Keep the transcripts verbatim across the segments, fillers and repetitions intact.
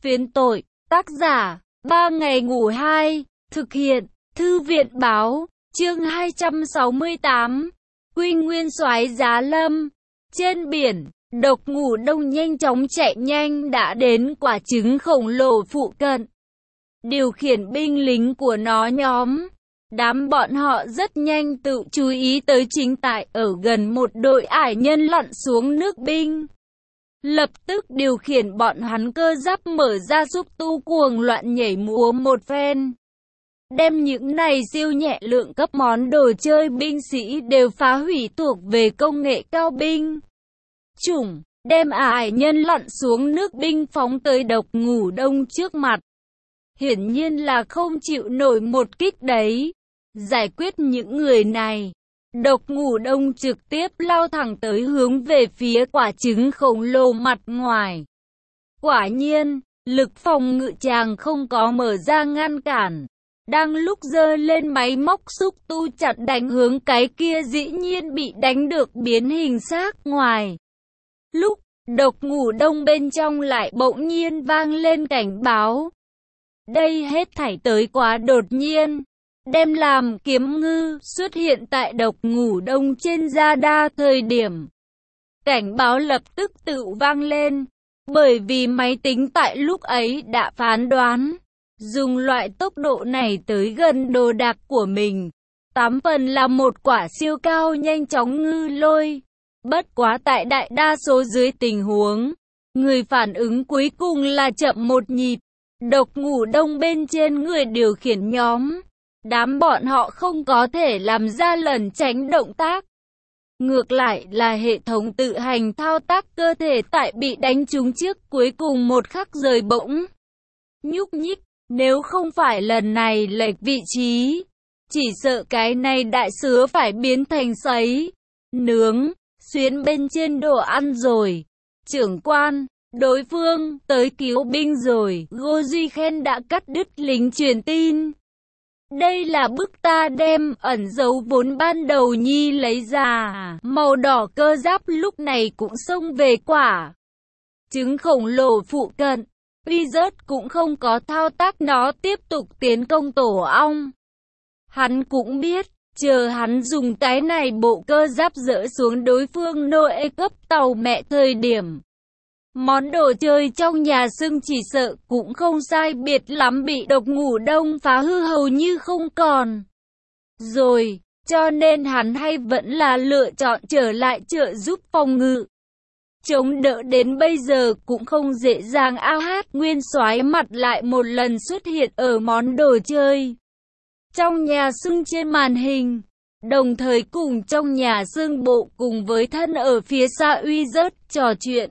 Phiến tội, tác giả, ba ngày ngủ hai, thực hiện, thư viện báo, chương hai trăm sáu mươi tám, Quy Nguyên Soái Giá Lâm. Trên biển, độc ngủ đông nhanh chóng chạy nhanh đã đến quả trứng khổng lồ phụ cận. Điều khiển binh lính của nó nhóm. Đám bọn họ rất nhanh tự chú ý tới chính tại ở gần một đội ải nhân lặn xuống nước binh. Lập tức điều khiển bọn hắn cơ giáp mở ra giúp tu cuồng loạn nhảy múa một phen. Đem những này siêu nhẹ lượng cấp món đồ chơi binh sĩ đều phá hủy thuộc về công nghệ cao binh chủng, đem ải nhân lặn xuống nước binh phóng tới độc ngủ đông trước mặt. Hiển nhiên là không chịu nổi một kích đấy. Giải quyết những người này, độc ngủ đông trực tiếp lao thẳng tới hướng về phía quả trứng khổng lồ mặt ngoài. Quả nhiên, lực phòng ngự chàng không có mở ra ngăn cản. Đang lúc giơ lên máy móc xúc tu chặn đánh hướng cái kia dĩ nhiên bị đánh được biến hình xác ngoài. Lúc, độc ngủ đông bên trong lại bỗng nhiên vang lên cảnh báo. Đây hết thảy tới quá đột nhiên. Đem làm kiếm ngư xuất hiện tại độc ngủ đông trên radar thời điểm. Cảnh báo lập tức tự vang lên, bởi vì máy tính tại lúc ấy đã phán đoán, dùng loại tốc độ này tới gần đồ đạc của mình, tám phần là một quả siêu cao nhanh chóng ngư lôi. Bất quá tại đại đa số dưới tình huống, người phản ứng cuối cùng là chậm một nhịp. Độc ngủ đông bên trên người điều khiển nhóm. Đám bọn họ không có thể làm ra lẩn tránh động tác. Ngược lại là hệ thống tự hành thao tác cơ thể tại bị đánh trúng trước cuối cùng một khắc rời bỗng nhúc nhích. Nếu không phải lần này lệch vị trí, chỉ sợ cái này đại sứa phải biến thành sấy, nướng, xuyến bên trên đồ ăn rồi. Trưởng quan, đối phương tới cứu binh rồi. Ngô Duy Khen đã cắt đứt lính truyền tin. Đây là bức ta đem ẩn dấu vốn ban đầu nhi lấy ra. Màu đỏ cơ giáp lúc này cũng xông về quả trứng khổng lồ phụ cận. Wizard cũng không có thao tác nó tiếp tục tiến công tổ ong. Hắn cũng biết, chờ hắn dùng cái này bộ cơ giáp dỡ xuống đối phương Noe cấp tàu mẹ thời điểm. Món đồ chơi trong nhà xưng chỉ sợ cũng không sai biệt lắm bị độc ngủ đông phá hư hầu như không còn. Rồi, cho nên hắn hay vẫn là lựa chọn trở lại trợ giúp phòng ngự. Chống đỡ đến bây giờ cũng không dễ dàng. A Hát Nguyên Soái mặt lại một lần xuất hiện ở món đồ chơi trong nhà xưng trên màn hình, đồng thời cùng trong nhà xưng bộ cùng với thân ở phía xa Wizard trò chuyện.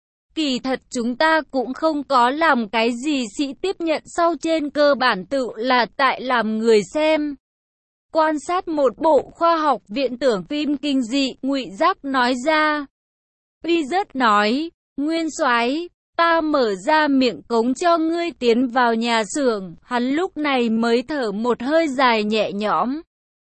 Kỳ thật chúng ta cũng không có làm cái gì sĩ tiếp nhận, sau trên cơ bản tự là tại làm người xem. Quan sát một bộ khoa học viễn tưởng phim kinh dị, Ngụy Giác nói ra. Wizard nói, Nguyên Soái, ta mở ra miệng cống cho ngươi tiến vào nhà xưởng. Hắn lúc này mới thở một hơi dài nhẹ nhõm.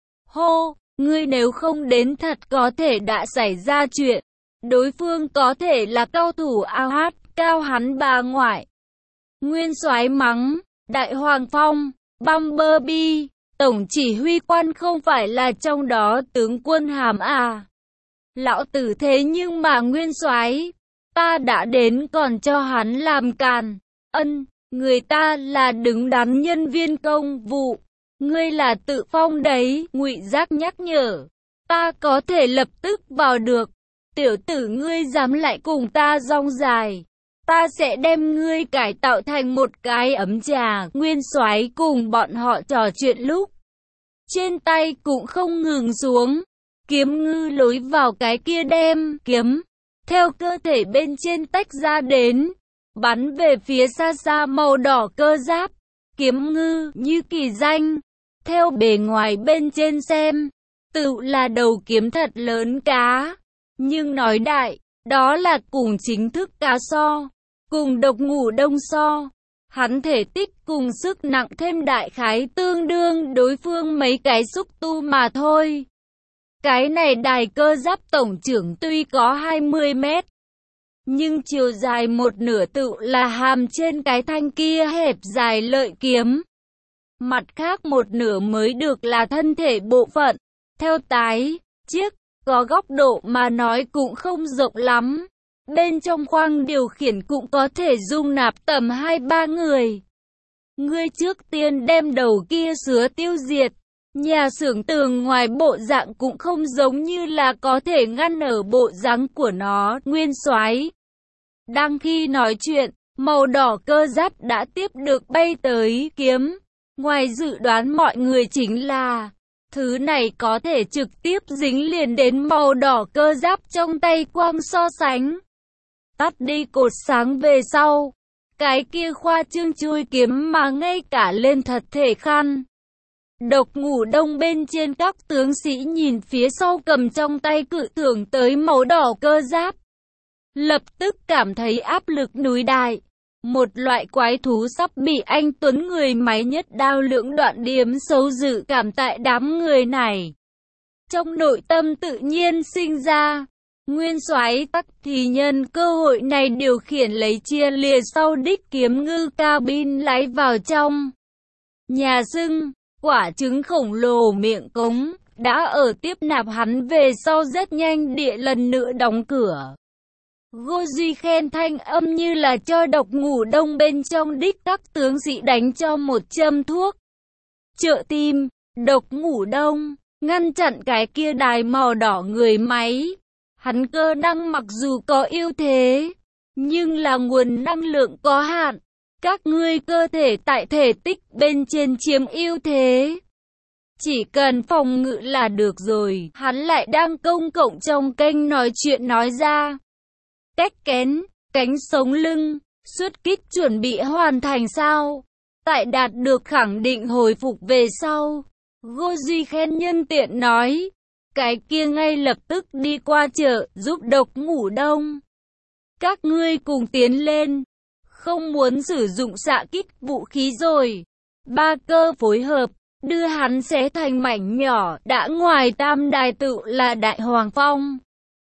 Hô, ngươi nếu không đến thật có thể đã xảy ra chuyện. Đối phương có thể là cao thủ A Hát, cao hắn bà ngoại. Nguyên Soái mắng, Đại Hoàng Phong, Bumblebee, tổng chỉ huy quan không phải là trong đó tướng quân hàm à. Lão tử thế nhưng mà Nguyên Soái, ta đã đến còn cho hắn làm càn. Ân, người ta là đứng đắn nhân viên công vụ, ngươi là tự phong đấy. Ngụy Giác nhắc nhở, ta có thể lập tức vào được. Tiểu tử ngươi dám lại cùng ta rong dài, ta sẽ đem ngươi cải tạo thành một cái ấm trà. Nguyên Soái cùng bọn họ trò chuyện lúc, trên tay cũng không ngừng xuống. Kiếm ngư lối vào cái kia đem kiếm theo cơ thể bên trên tách ra đến, bắn về phía xa xa màu đỏ cơ giáp. Kiếm ngư như kỳ danh, theo bề ngoài bên trên xem, tự là đầu kiếm thật lớn cá. Nhưng nói đại, đó là cùng chính thức cá so, cùng độc ngủ đông so. Hắn thể tích cùng sức nặng thêm đại khái tương đương đối phương mấy cái xúc tu mà thôi. Cái này đài cơ giáp tổng trưởng tuy có hai mươi mét, nhưng chiều dài một nửa tự là hàm trên cái thanh kia hẹp dài lợi kiếm. Mặt khác một nửa mới được là thân thể bộ phận. Theo tái, chiếc, có góc độ mà nói cũng không rộng lắm. Bên trong khoang điều khiển cũng có thể dung nạp tầm hai ba người. Ngươi trước tiên đem đầu kia sứa tiêu diệt. Nhà xưởng tường ngoài bộ dạng cũng không giống như là có thể ngăn ở bộ dáng của nó. Nguyên soái đang khi nói chuyện, màu đỏ cơ giáp đã tiếp được bay tới kiếm. Ngoài dự đoán mọi người chính là thứ này có thể trực tiếp dính liền đến màu đỏ cơ giáp trong tay quang so sánh. Tắt đi cột sáng về sau. Cái kia khoa trương chui kiếm mà ngay cả lên thật thể khăn. Độc Ngủ Đông bên trên các tướng sĩ nhìn phía sau cầm trong tay cự thưởng tới màu đỏ cơ giáp. Lập tức cảm thấy áp lực núi đại. Một loại quái thú sắp bị anh Tuấn người máy nhất đao lưỡng đoạn điếm xấu dự cảm tại đám người này. Trong nội tâm tự nhiên sinh ra. Nguyên soái tắc thì nhân cơ hội này điều khiển lấy chia lìa sau đích kiếm ngư cabin lái vào trong nhà xưng. Quả trứng khổng lồ miệng cống đã ở tiếp nạp hắn về sau rất nhanh địa lần nữa đóng cửa. Ngô Duy khen thanh âm như là cho Độc Ngủ Đông bên trong đích các tướng sĩ đánh cho một châm thuốc trợ tim. Độc Ngủ Đông ngăn chặn cái kia đài màu đỏ người máy. Hắn cơ năng mặc dù có ưu thế, nhưng là nguồn năng lượng có hạn. Các ngươi cơ thể tại thể tích bên trên chiếm ưu thế. Chỉ cần phòng ngự là được rồi. Hắn lại đang công cộng trong kênh nói chuyện nói ra. Cách kén, cánh sống lưng, xuất kích chuẩn bị hoàn thành sao? Tại đạt được khẳng định hồi phục về sau. Ngô Duy khen nhân tiện nói. Cái kia ngay lập tức đi qua chợ giúp Độc Ngủ Đông. Các ngươi cùng tiến lên. Không muốn sử dụng xạ kích vũ khí rồi. Ba cơ phối hợp, đưa hắn xé thành mảnh nhỏ. Đã ngoài tam đài tự là Đại Hoàng Phong,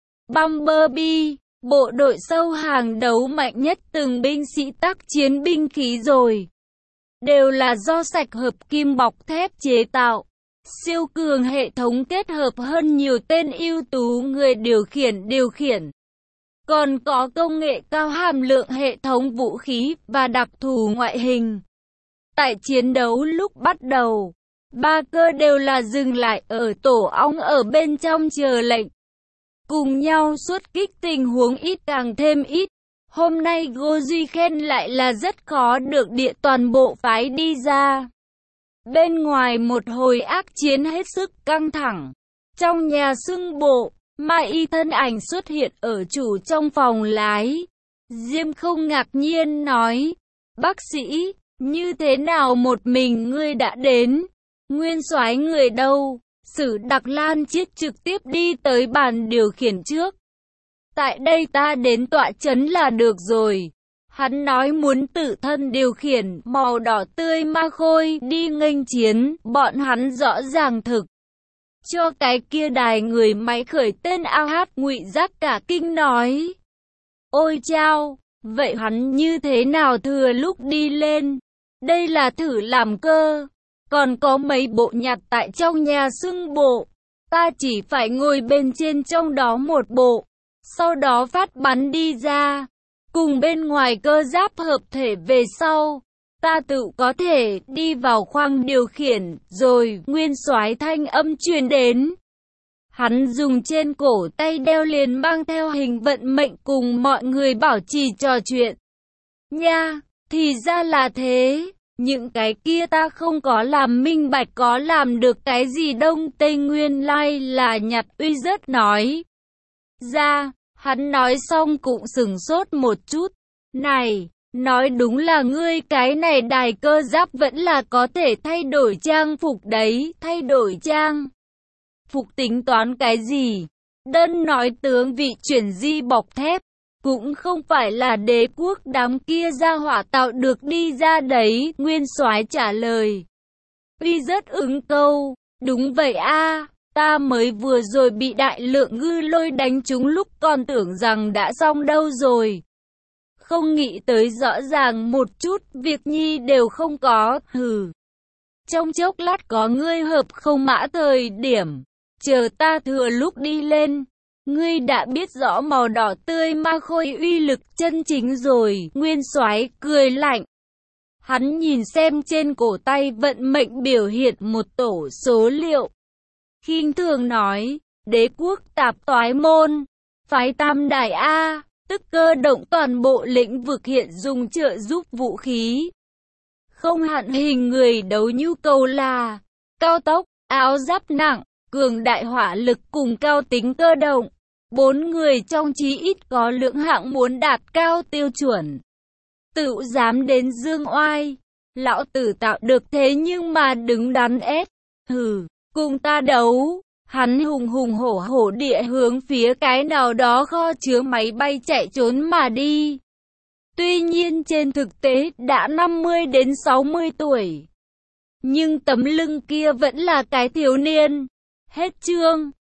Bumblebee, bộ đội sâu hàng đấu mạnh nhất từng binh sĩ tác chiến binh khí rồi. Đều là do sạch hợp kim bọc thép chế tạo. Siêu cường hệ thống kết hợp hơn nhiều tên ưu tú người điều khiển điều khiển. Còn có công nghệ cao hàm lượng hệ thống vũ khí và đặc thù ngoại hình. Tại chiến đấu lúc bắt đầu, ba cơ đều là dừng lại ở tổ ong ở bên trong chờ lệnh. Cùng nhau xuất kích tình huống ít càng thêm ít. Hôm nay Ngô Duy khen lại là rất khó được địa toàn bộ phái đi ra. Bên ngoài một hồi ác chiến hết sức căng thẳng. Trong nhà xưng bộ, Mai Y thân ảnh xuất hiện ở chủ trong phòng lái. Diêm Không ngạc nhiên nói, bác sĩ, như thế nào một mình ngươi đã đến? Nguyên soái người đâu? Sử Đặc Lan Chiết trực tiếp đi tới bàn điều khiển trước. Tại đây ta đến tọa trấn là được rồi. Hắn nói muốn tự thân điều khiển màu đỏ tươi ma khôi đi nghênh chiến, bọn hắn rõ ràng thực. Cho cái kia đài người máy khởi tên a hát ngụy giác cả kinh nói. Ôi chao, vậy hắn như thế nào thừa lúc đi lên? Đây là thử làm cơ. Còn có mấy bộ nhặt tại trong nhà xưng bộ. Ta chỉ phải ngồi bên trên trong đó một bộ. Sau đó phát bắn đi ra. Cùng bên ngoài cơ giáp hợp thể về sau. Ta tự có thể đi vào khoang điều khiển. Rồi nguyên soái thanh âm truyền đến. Hắn dùng trên cổ tay đeo liền mang theo hình vận mệnh cùng mọi người bảo trì trò chuyện. Nha, thì ra là thế. Những cái kia ta không có làm minh bạch có làm được cái gì Đông Tây nguyên lai là Nhặt Uy rất nói. Ra, hắn nói xong cũng sửng sốt một chút. Này, nói đúng là ngươi cái này đài cơ giáp vẫn là có thể thay đổi trang phục đấy, thay đổi trang phục tính toán cái gì? Đơn nói tướng vị chuyển di bọc thép. Cũng không phải là đế quốc đám kia ra hỏa tạo được đi ra đấy, nguyên soái trả lời. Uy rất ứng câu, đúng vậy a, Ta mới vừa rồi bị đại lượng ngư lôi đánh trúng lúc còn tưởng rằng đã xong đâu rồi. Không nghĩ tới rõ ràng một chút việc nhi đều không có, hừ. Trong chốc lát có ngươi hợp không mã thời điểm, chờ ta thừa lúc đi lên. Ngươi đã biết rõ màu đỏ tươi ma khôi uy lực chân chính rồi, Nguyên Soái cười lạnh. Hắn nhìn xem trên cổ tay vận mệnh biểu hiện một tổ số liệu. Khinh thường nói, đế quốc tạp toái môn, phái tam đại A, tức cơ động toàn bộ lĩnh vực hiện dùng trợ giúp vũ khí. Không hạn hình người đấu nhu cầu là cao tốc, áo giáp nặng, cường đại hỏa lực cùng cao tính cơ động. Bốn người trong chí ít có lượng hạng muốn đạt cao tiêu chuẩn. Tự dám đến dương oai, lão tử tạo được thế nhưng mà đứng đắn ép. Hừ, cùng ta đấu. Hắn hùng hùng hổ hổ địa hướng phía cái nào đó kho chứa máy bay chạy trốn mà đi. Tuy nhiên trên thực tế đã năm mươi đến sáu mươi tuổi. Nhưng tấm lưng kia vẫn là cái thiếu niên. Hết chương.